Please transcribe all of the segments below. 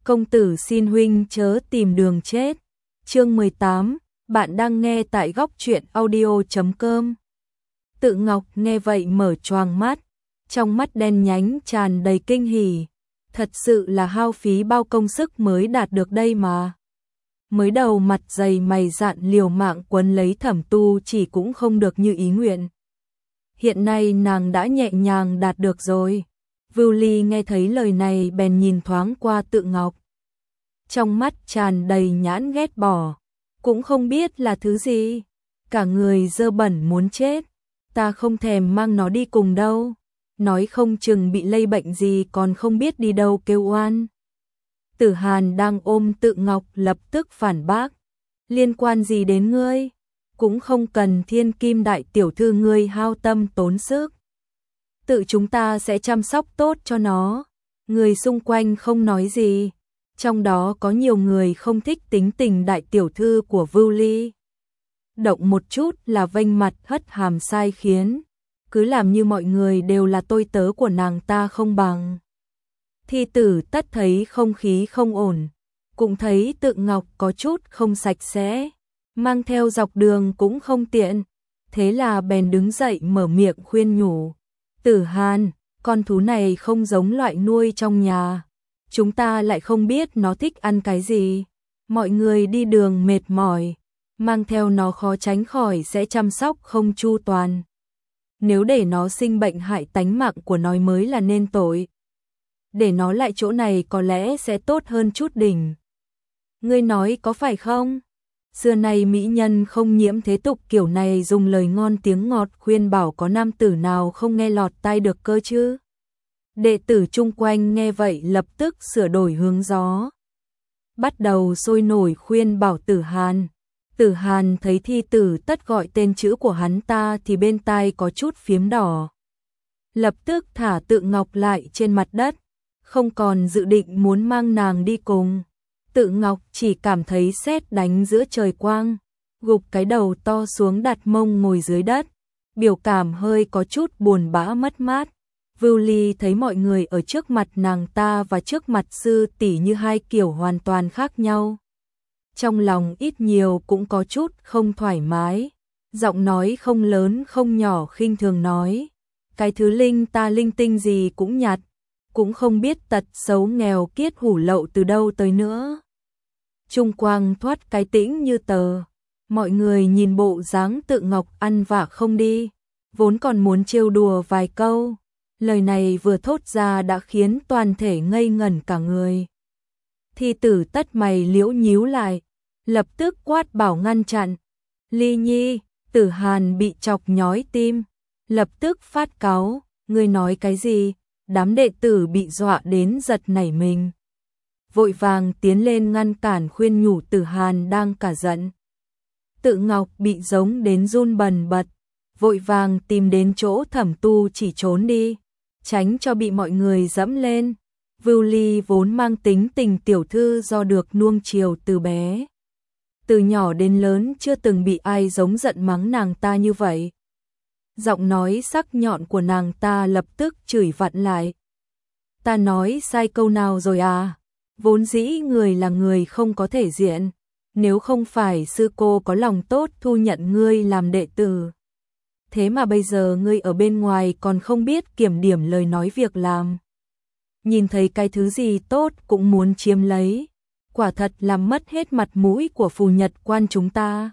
công tử xin huynh chớ tìm đường chết. Chương 18, bạn đang nghe tại góc truyện audio.com. Tự Ngọc nghe vậy mở choàng mắt, trong mắt đen nhánh tràn đầy kinh hỉ. Thật sự là hao phí bao công sức mới đạt được đây mà. Mới đầu mặt dày mày dạn liều mạng quấn lấy Thẩm Tu chỉ cũng không được như ý nguyện. Hiện nay nàng đã nhẹ nhàng đạt được rồi. Vưu Ly nghe thấy lời này bèn nhìn thoáng qua Tự Ngọc. Trong mắt tràn đầy nhãn ghét bỏ, cũng không biết là thứ gì. Cả người dơ bẩn muốn chết, ta không thèm mang nó đi cùng đâu. Nói không chừng bị lây bệnh gì còn không biết đi đâu kêu oan. Tử Hàn đang ôm Tự Ngọc lập tức phản bác. Liên quan gì đến ngươi? Cũng không cần thiên kim đại tiểu thư ngươi hao tâm tốn sức. Tự chúng ta sẽ chăm sóc tốt cho nó. Người xung quanh không nói gì. Trong đó có nhiều người không thích tính tình đại tiểu thư của Vưu Ly. Động một chút là vênh mặt hất hàm sai khiến. Cứ làm như mọi người đều là tôi tớ của nàng ta không bằng. Thi Tử Tất thấy không khí không ổn, cũng thấy Tự Ngọc có chút không sạch sẽ, mang theo dọc đường cũng không tiện, thế là bèn đứng dậy mở miệng khuyên nhủ. Tử Hàn, con thú này không giống loại nuôi trong nhà, chúng ta lại không biết nó thích ăn cái gì, mọi người đi đường mệt mỏi, mang theo nó khó tránh khỏi sẽ chăm sóc không chu toàn. Nếu để nó sinh bệnh hại tánh mạng của nó mới là nên tội. Để nó lại chỗ này có lẽ sẽ tốt hơn chút đỉnh. Ngươi nói có phải không? Xưa nay mỹ nhân không nhiễm thế tục kiểu này dùng lời ngon tiếng ngọt khuyên bảo có nam tử nào không nghe lọt tai được cơ chứ? Đệ tử chung quanh nghe vậy lập tức sửa đổi hướng gió. Bắt đầu sôi nổi khuyên bảo Tử Hàn. Tử Hàn thấy Thi Tử Tất gọi tên chữ của hắn ta thì bên tai có chút phiếm đỏ. Lập tức thả Tự Ngọc lại trên mặt đất, không còn dự định muốn mang nàng đi cùng. Tự Ngọc chỉ cảm thấy sét đánh giữa trời quang, gục cái đầu to xuống đặt mông ngồi dưới đất, biểu cảm hơi có chút buồn bã mất mát. Vưu Ly thấy mọi người ở trước mặt nàng ta và trước mặt sư tỷ như hai kiểu hoàn toàn khác nhau. Trong lòng ít nhiều cũng có chút không thoải mái, giọng nói không lớn không nhỏ khinh thường nói. Cái thứ linh ta linh tinh gì cũng nhặt, cũng không biết tật xấu nghèo kiết hủ lậu từ đâu tới nữa. Trung quang thoát cái tĩnh như tờ, mọi người nhìn bộ dáng Tự Ngọc ăn vạ không đi, vốn còn muốn trêu đùa vài câu. Lời này vừa thốt ra đã khiến toàn thể ngây ngẩn cả người. Thi Tử Tất mày liễu nhíu lại, lập tức quát bảo ngăn chặn. Ly Nhi, Tử Hàn bị chọc nhói tim, lập tức phát cáu, ngươi nói cái gì? Đám đệ tử bị dọa đến giật nảy mình, vội vàng tiến lên ngăn cản khuyên nhủ Tử Hàn đang cả giận. Tự Ngọc bị giống đến run bần bật, vội vàng tìm đến chỗ Thẩm Tu chỉ trốn đi, tránh cho bị mọi người dẫm lên. Vưu Ly vốn mang tính tình tiểu thư do được nuông chiều từ bé, từ nhỏ đến lớn chưa từng bị ai giống giận mắng nàng ta như vậy. Giọng nói sắc nhọn của nàng ta lập tức chửi vặn lại. Ta nói sai câu nào rồi à? Vốn dĩ người là người không có thể diện, nếu không phải sư cô có lòng tốt thu nhận ngươi làm đệ tử. Thế mà bây giờ ngươi ở bên ngoài còn không biết kiểm điểm lời nói việc làm. Nhìn thấy cái thứ gì tốt cũng muốn chiếm lấy, quả thật làm mất hết mặt mũi của phù nhật quan chúng ta.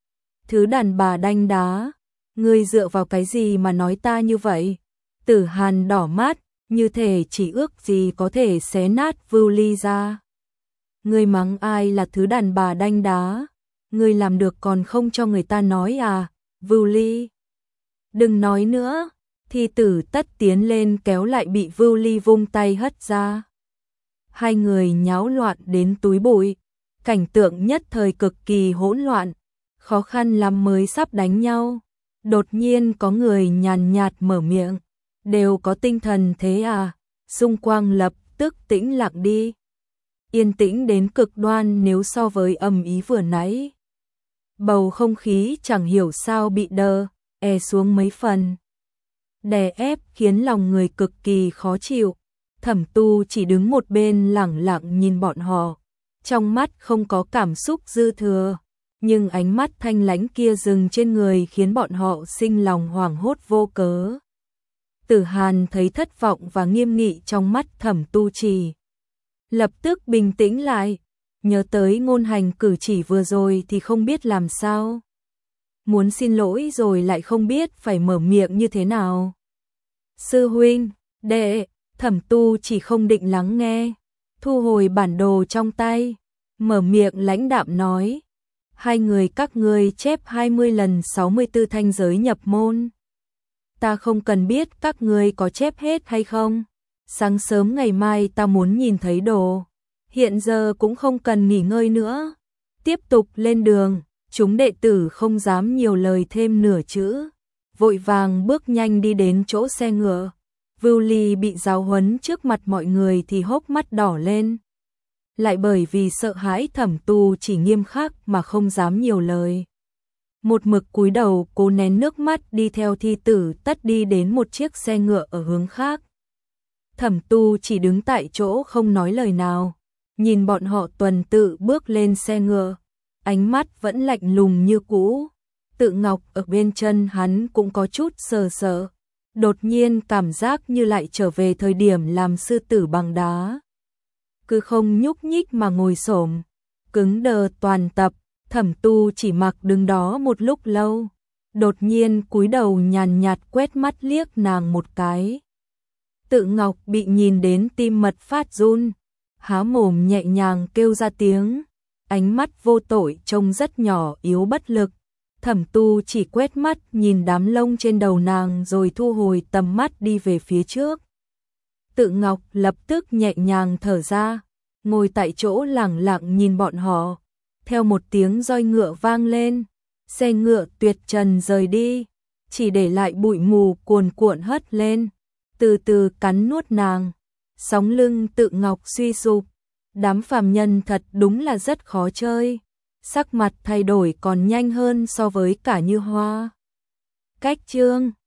Thứ đàn bà đanh đá, ngươi dựa vào cái gì mà nói ta như vậy? Tử Hàn đỏ mắt, như thể chỉ ước gì có thể xé nát Vưu Ly ra. Ngươi mắng ai là thứ đàn bà đanh đá? Ngươi làm được còn không cho người ta nói à? Vưu Ly, đừng nói nữa. Thi Tử Tất tiến lên kéo lại bị Vưu Ly vung tay hất ra. Hai người nháo loạn đến túi bụi, cảnh tượng nhất thời cực kỳ hỗn loạn, khó khăn lắm mới sắp đánh nhau. Đột nhiên có người nhàn nhạt mở miệng, đều có tinh thần thế à? Xung quanh lập tức tĩnh lặng đi, yên tĩnh đến cực đoan nếu so với ầm ý vừa nãy. Bầu không khí chẳng hiểu sao bị đè xuống mấy phần, đè ép khiến lòng người cực kỳ khó chịu. Thẩm Tu chỉ đứng một bên lẳng lặng nhìn bọn họ, trong mắt không có cảm xúc dư thừa, nhưng ánh mắt thanh lãnh kia dừng trên người khiến bọn họ sinh lòng hoảng hốt vô cớ. Tử Hàn thấy thất vọng và nghiêm nghị trong mắt Thẩm Tu Chỉ, lập tức bình tĩnh lại, nhớ tới ngôn hành cử chỉ vừa rồi thì không biết làm sao. Muốn xin lỗi rồi lại không biết phải mở miệng như thế nào. Sư huynh, đệ, Thẩm Tu Chỉ không định lắng nghe, thu hồi bản đồ trong tay, mở miệng lãnh đạm nói: hai người các ngươi chép 20 lần 64 thanh giới nhập môn. Ta không cần biết các ngươi có chép hết hay không. Sáng sớm ngày mai ta muốn nhìn thấy đồ. Hiện giờ cũng không cần nghỉ ngơi nữa. Tiếp tục lên đường, chúng đệ tử không dám nhiều lời thêm nửa chữ. Vội vàng bước nhanh đi đến chỗ xe ngựa. Vưu Ly bị giáo huấn trước mặt mọi người thì hốc mắt đỏ lên. Lại bởi vì sợ hãi Thẩm Tu Chỉ nghiêm khắc mà không dám nhiều lời. Một mực cúi đầu cố nén nước mắt đi theo thi tử tất đi đến một chiếc xe ngựa ở hướng khác. Thẩm Tu Chỉ đứng tại chỗ không nói lời nào, nhìn bọn họ tuần tự bước lên xe ngựa, ánh mắt vẫn lạnh lùng như cũ. Tự ngọc ở bên chân hắn cũng có chút sờ sợ, đột nhiên cảm giác như lại trở về thời điểm làm sư tử bằng đá. Cứ không nhúc nhích mà ngồi xổm, cứng đờ toàn tập. Thẩm Tu Chỉ mặc đứng đó một lúc lâu, đột nhiên cúi đầu nhàn nhạt quét mắt liếc nàng một cái. Tự ngọc bị nhìn đến tim mật phát run, há mồm nhẹ nhàng kêu ra tiếng, ánh mắt vô tội trông rất nhỏ yếu bất lực. Thẩm Tu Chỉ quét mắt nhìn đám lông trên đầu nàng rồi thu hồi tầm mắt đi về phía trước. Tự ngọc lập tức nhẹ nhàng thở ra, ngồi tại chỗ lẳng lặng nhìn bọn họ. Theo một tiếng roi ngựa vang lên, xe ngựa tuyệt trần rời đi, chỉ để lại bụi mù cuồn cuộn hất lên, từ từ cắn nuốt nàng. Sóng lưng Tự ngọc suy sụp, đám phàm nhân thật đúng là rất khó chơi, sắc mặt thay đổi còn nhanh hơn so với cả Như Hoa. Cách chương